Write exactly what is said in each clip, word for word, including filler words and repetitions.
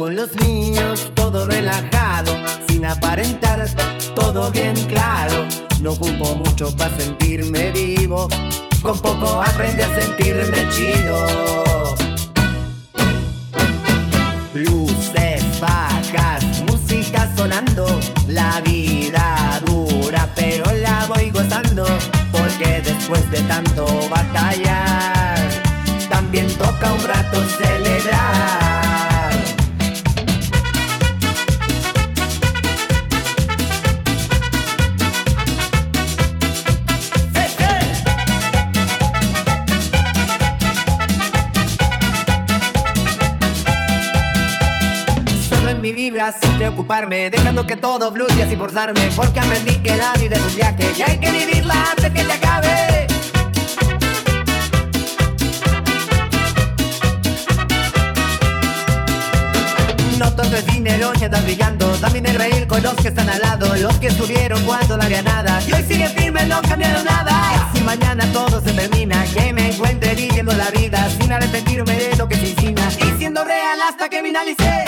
con los niños, todo relajado, sin aparentar, todo bien claro. No ocupo mucho para sentirme vivo, con poco aprendí a sentirme chido. Luces bajas, música sonando, la vida dura pero la voy gozando, porque después de tanto batallar, también toca un rato celebrar. Mi vibra sin preocuparme, dejando que todo fluya sin forzarme, porque aprendí que la vida es un viaje y hay que vivirla antes que se acabe. No todo es dinero y andas brillando, también el reír con los que están al lado, los que estuvieron cuando no había nada y hoy sigue firme, no cambiaron nada. Si mañana todo se termina, que me encuentre viviendo la vida sin arrepentirme de lo que se encima y siendo real hasta que finalicé.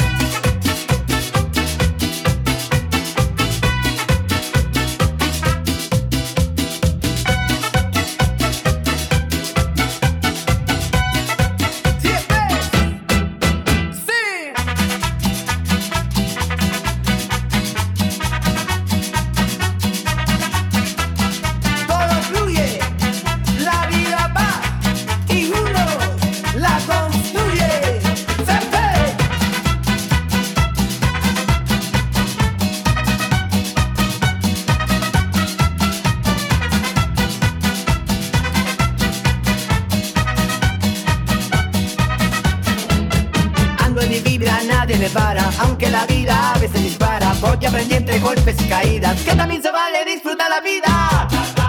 Mi vibra nadie me para, aunque la vida a veces dispara, porque aprendí entre golpes y caídas que también se vale disfrutar la vida.